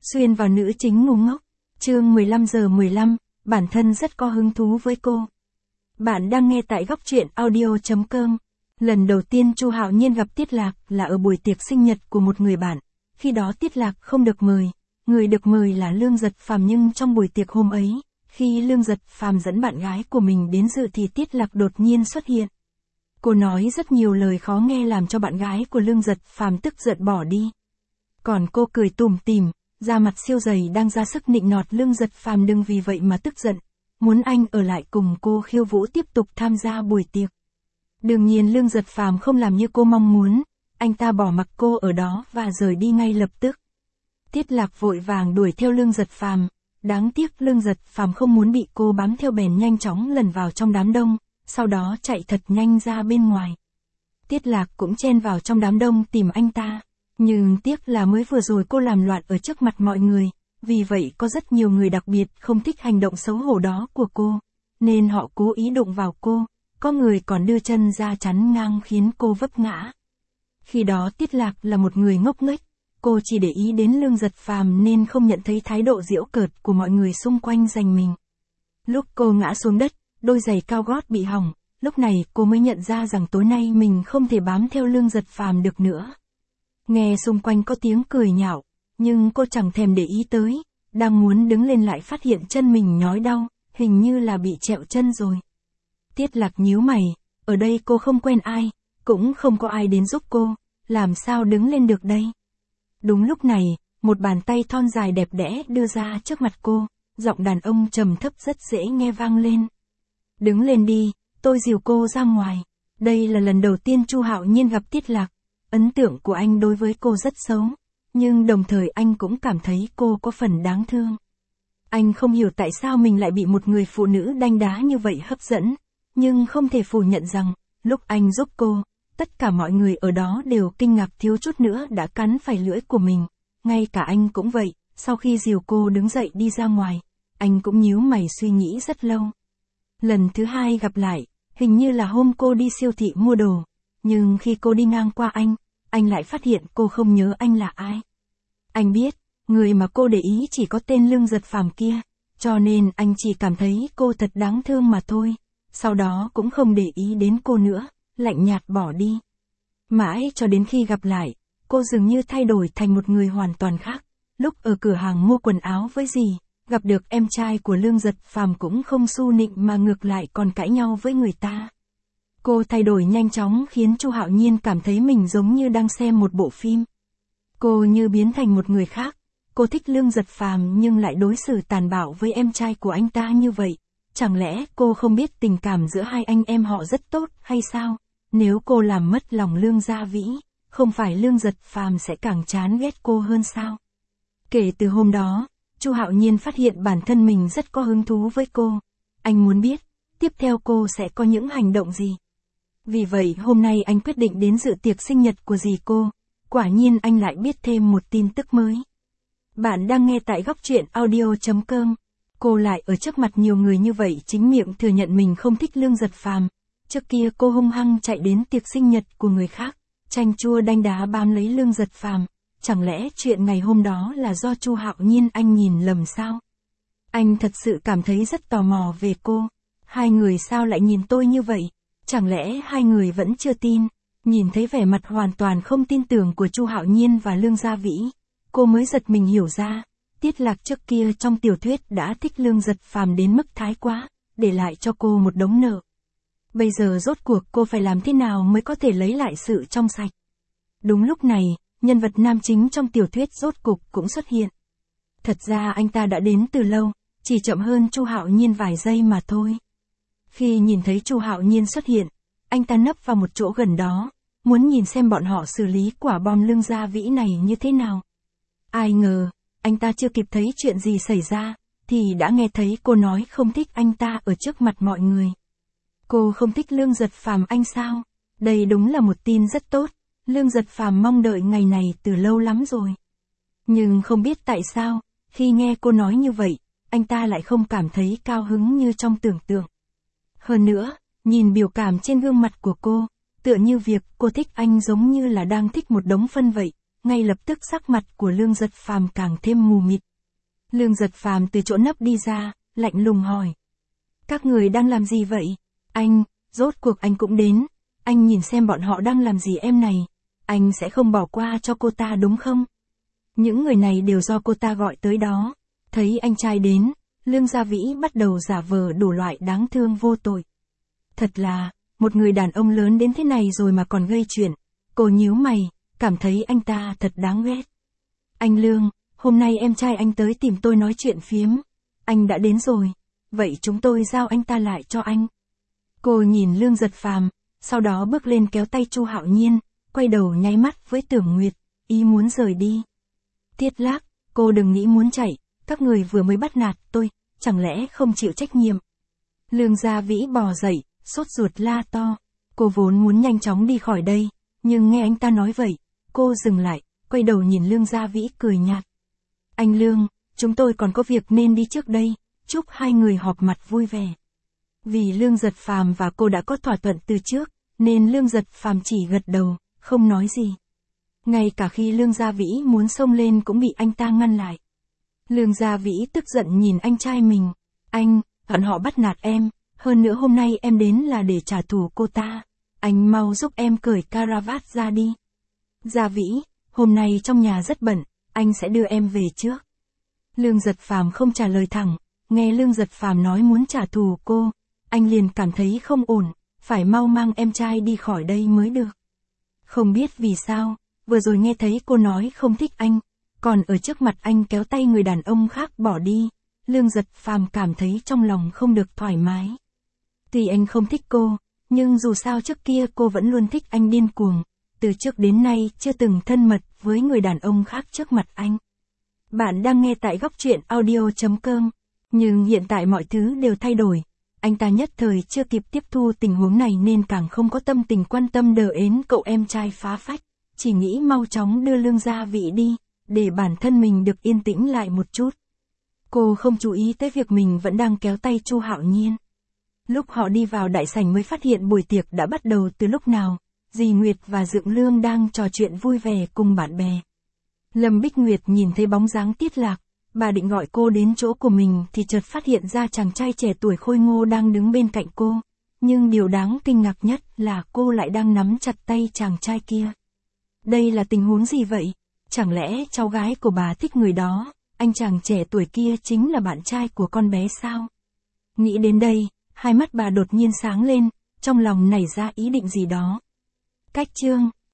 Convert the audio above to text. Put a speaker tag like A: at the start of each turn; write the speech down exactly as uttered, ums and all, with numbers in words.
A: Xuyên vào nữ chính ngu ngốc. Chương mười lăm giờ mười lăm, bản thân rất có hứng thú với cô. Bạn đang nghe tại góc truyện audio chấm com. Lần đầu tiên Chu Hạo Nhiên gặp Tiết Lạc là ở buổi tiệc sinh nhật của một người bạn. Khi đó Tiết Lạc không được mời, người được mời là Lương Dật Phàm, nhưng trong buổi tiệc hôm ấy, khi Lương Dật Phàm dẫn bạn gái của mình đến dự thì Tiết Lạc đột nhiên xuất hiện. Cô nói rất nhiều lời khó nghe làm cho bạn gái của Lương Dật Phàm tức giận bỏ đi. Còn cô cười tủm tỉm, da mặt siêu dày đang ra sức nịnh nọt Lương Dật Phàm đừng vì vậy mà tức giận, muốn anh ở lại cùng cô khiêu vũ tiếp tục tham gia buổi tiệc. Đương nhiên Lương Dật Phàm không làm như cô mong muốn, anh ta bỏ mặc cô ở đó và rời đi ngay lập tức. Tiết Lạc vội vàng đuổi theo Lương Dật Phàm, đáng tiếc Lương Dật Phàm không muốn bị cô bám theo bèn nhanh chóng lẩn vào trong đám đông, sau đó chạy thật nhanh ra bên ngoài. Tiết Lạc cũng chen vào trong đám đông tìm anh ta. Nhưng tiếc là mới vừa rồi cô làm loạn ở trước mặt mọi người, vì vậy có rất nhiều người đặc biệt không thích hành động xấu hổ đó của cô, nên họ cố ý đụng vào cô, có người còn đưa chân ra chắn ngang khiến cô vấp ngã. Khi đó Tiết Lạc là một người ngốc nghếch, cô chỉ để ý đến Lương Dật Phàm nên không nhận thấy thái độ giễu cợt của mọi người xung quanh dành mình. Lúc cô ngã xuống đất, đôi giày cao gót bị hỏng, lúc này cô mới nhận ra rằng tối nay mình không thể bám theo Lương Dật Phàm được nữa. Nghe xung quanh có tiếng cười nhạo, nhưng cô chẳng thèm để ý tới, đang muốn đứng lên lại phát hiện chân mình nhói đau, hình như là bị trẹo chân rồi. Tiết Lạc nhíu mày, ở đây cô không quen ai, cũng không có ai đến giúp cô, làm sao đứng lên được đây? Đúng lúc này, một bàn tay thon dài đẹp đẽ đưa ra trước mặt cô, giọng đàn ông trầm thấp rất dễ nghe vang lên. Đứng lên đi, tôi dìu cô ra ngoài. Đây là lần đầu tiên Chu Hạo Nhiên gặp Tiết Lạc. Ấn tượng của anh đối với cô rất xấu, nhưng đồng thời anh cũng cảm thấy cô có phần đáng thương. Anh không hiểu tại sao mình lại bị một người phụ nữ đanh đá như vậy hấp dẫn, nhưng không thể phủ nhận rằng, lúc anh giúp cô, tất cả mọi người ở đó đều kinh ngạc thiếu chút nữa đã cắn phải lưỡi của mình, ngay cả anh cũng vậy. Sau khi dìu cô đứng dậy đi ra ngoài, anh cũng nhíu mày suy nghĩ rất lâu. Lần thứ hai gặp lại, hình như là hôm cô đi siêu thị mua đồ, nhưng khi cô đi ngang qua anh, anh lại phát hiện cô không nhớ anh là ai. Anh biết, người mà cô để ý chỉ có tên Lương Dật Phàm kia, cho nên anh chỉ cảm thấy cô thật đáng thương mà thôi, sau đó cũng không để ý đến cô nữa, lạnh nhạt bỏ đi. Mãi cho đến khi gặp lại, cô dường như thay đổi thành một người hoàn toàn khác. Lúc ở cửa hàng mua quần áo với dì, gặp được em trai của Lương Dật Phàm cũng không su nịnh mà ngược lại còn cãi nhau với người ta. Cô thay đổi nhanh chóng khiến Chu Hạo Nhiên cảm thấy mình giống như đang xem một bộ phim. Cô như biến thành một người khác. Cô thích Lương Dật Phàm nhưng lại đối xử tàn bạo với em trai của anh ta như vậy. Chẳng lẽ cô không biết tình cảm giữa hai anh em họ rất tốt hay sao? Nếu cô làm mất lòng Lương Gia Vĩ, không phải Lương Dật Phàm sẽ càng chán ghét cô hơn sao? Kể từ hôm đó, Chu Hạo Nhiên phát hiện bản thân mình rất có hứng thú với cô. Anh muốn biết, tiếp theo cô sẽ có những hành động gì? Vì vậy hôm nay anh quyết định đến dự tiệc sinh nhật của dì cô. Quả nhiên anh lại biết thêm một tin tức mới. Bạn đang nghe tại góc truyện audio chấm com. Cô lại ở trước mặt nhiều người như vậy chính miệng thừa nhận mình không thích Lương Dật Phàm. Trước kia cô hung hăng chạy đến tiệc sinh nhật của người khác, chanh chua đanh đá bám lấy Lương Dật Phàm. Chẳng lẽ chuyện ngày hôm đó là do Chu Hạo Nhiên anh nhìn lầm sao? Anh thật sự cảm thấy rất tò mò về cô. Hai người sao lại nhìn tôi như vậy? Chẳng lẽ hai người vẫn chưa tin? Nhìn thấy vẻ mặt hoàn toàn không tin tưởng của Chu Hạo Nhiên và Lương Gia Vĩ, cô mới giật mình hiểu ra, Tiết Lạc trước kia trong tiểu thuyết đã thích Lương Dật Phàm đến mức thái quá, để lại cho cô một đống nợ. Bây giờ rốt cuộc cô phải làm thế nào mới có thể lấy lại sự trong sạch? Đúng lúc này, nhân vật nam chính trong tiểu thuyết rốt cục cũng xuất hiện. Thật ra anh ta đã đến từ lâu, chỉ chậm hơn Chu Hạo Nhiên vài giây mà thôi. Khi nhìn thấy Chu Hạo Nhiên xuất hiện, anh ta nấp vào một chỗ gần đó, muốn nhìn xem bọn họ xử lý quả bom Lương Gia Vĩ này như thế nào. Ai ngờ, anh ta chưa kịp thấy chuyện gì xảy ra, thì đã nghe thấy cô nói không thích anh ta ở trước mặt mọi người. Cô không thích Lương Dật Phàm anh sao? Đây đúng là một tin rất tốt, Lương Dật Phàm mong đợi ngày này từ lâu lắm rồi. Nhưng không biết tại sao, khi nghe cô nói như vậy, anh ta lại không cảm thấy cao hứng như trong tưởng tượng. Hơn nữa, nhìn biểu cảm trên gương mặt của cô, tựa như việc cô thích anh giống như là đang thích một đống phân vậy, ngay lập tức sắc mặt của Lương Giật Phàm càng thêm mù mịt. Lương Giật Phàm từ chỗ nấp đi ra, lạnh lùng hỏi. Các người đang làm gì vậy? Anh, rốt cuộc anh cũng đến, anh nhìn xem bọn họ đang làm gì em này, anh sẽ không bỏ qua cho cô ta đúng không? Những người này đều do cô ta gọi tới đó. Thấy anh trai đến, Lương Gia Vĩ bắt đầu giả vờ đủ loại đáng thương vô tội. Thật là, một người đàn ông lớn đến thế này rồi mà còn gây chuyện. Cô nhíu mày, cảm thấy anh ta thật đáng ghét. Anh Lương, hôm nay em trai anh tới tìm tôi nói chuyện phiếm. Anh đã đến rồi, vậy chúng tôi giao anh ta lại cho anh. Cô nhìn Lương Giật Phàm, sau đó bước lên kéo tay Chu Hạo Nhiên, quay đầu nháy mắt với Tưởng Nguyệt, ý muốn rời đi. Tiết Lác, cô đừng nghĩ muốn chạy, các người vừa mới bắt nạt tôi, chẳng lẽ không chịu trách nhiệm. Lương Gia Vĩ bò dậy, sốt ruột la to. Cô vốn muốn nhanh chóng đi khỏi đây, nhưng nghe anh ta nói vậy, cô dừng lại, quay đầu nhìn Lương Gia Vĩ cười nhạt. Anh Lương, chúng tôi còn có việc nên đi trước đây, chúc hai người họp mặt vui vẻ. Vì Lương Giật Phàm và cô đã có thỏa thuận từ trước, nên Lương Giật Phàm chỉ gật đầu, không nói gì. Ngay cả khi Lương Gia Vĩ muốn xông lên cũng bị anh ta ngăn lại. Lương Gia Vĩ tức giận nhìn anh trai mình. Anh, bọn họ bắt nạt em, hơn nữa hôm nay em đến là để trả thù cô ta. Anh mau giúp em cởi caravat ra đi. Gia Vĩ, hôm nay trong nhà rất bận, anh sẽ đưa em về trước. Lương Giật Phàm không trả lời thẳng, nghe Lương Giật Phàm nói muốn trả thù cô, anh liền cảm thấy không ổn, phải mau mang em trai đi khỏi đây mới được. Không biết vì sao, vừa rồi nghe thấy cô nói không thích anh, còn ở trước mặt anh kéo tay người đàn ông khác bỏ đi, Lương Giật Phàm cảm thấy trong lòng không được thoải mái. Tuy anh không thích cô, nhưng dù sao trước kia cô vẫn luôn thích anh điên cuồng, từ trước đến nay chưa từng thân mật với người đàn ông khác trước mặt anh. Bạn đang nghe tại góc truyện audio chấm com, nhưng hiện tại mọi thứ đều thay đổi. Anh ta nhất thời chưa kịp tiếp thu tình huống này nên càng không có tâm tình quan tâm đờ ến cậu em trai phá phách, chỉ nghĩ mau chóng đưa Lương Gia Vĩ đi, để bản thân mình được yên tĩnh lại một chút. Cô không chú ý tới việc mình vẫn đang kéo tay Chu Hạo Nhiên. Lúc họ đi vào đại sảnh mới phát hiện buổi tiệc đã bắt đầu từ lúc nào, dì Nguyệt và Dượng Lương đang trò chuyện vui vẻ cùng bạn bè. Lâm Bích Nguyệt nhìn thấy bóng dáng Tiết Lạc, bà định gọi cô đến chỗ của mình thì chợt phát hiện ra chàng trai trẻ tuổi khôi ngô đang đứng bên cạnh cô, nhưng điều đáng kinh ngạc nhất là cô lại đang nắm chặt tay chàng trai kia. Đây là tình huống gì vậy? Chẳng lẽ cháu gái của bà thích người đó, anh chàng trẻ tuổi kia chính là bạn trai của con bé sao? Nghĩ đến đây, hai mắt bà đột nhiên sáng lên, trong lòng nảy ra ý định gì đó. Cách chương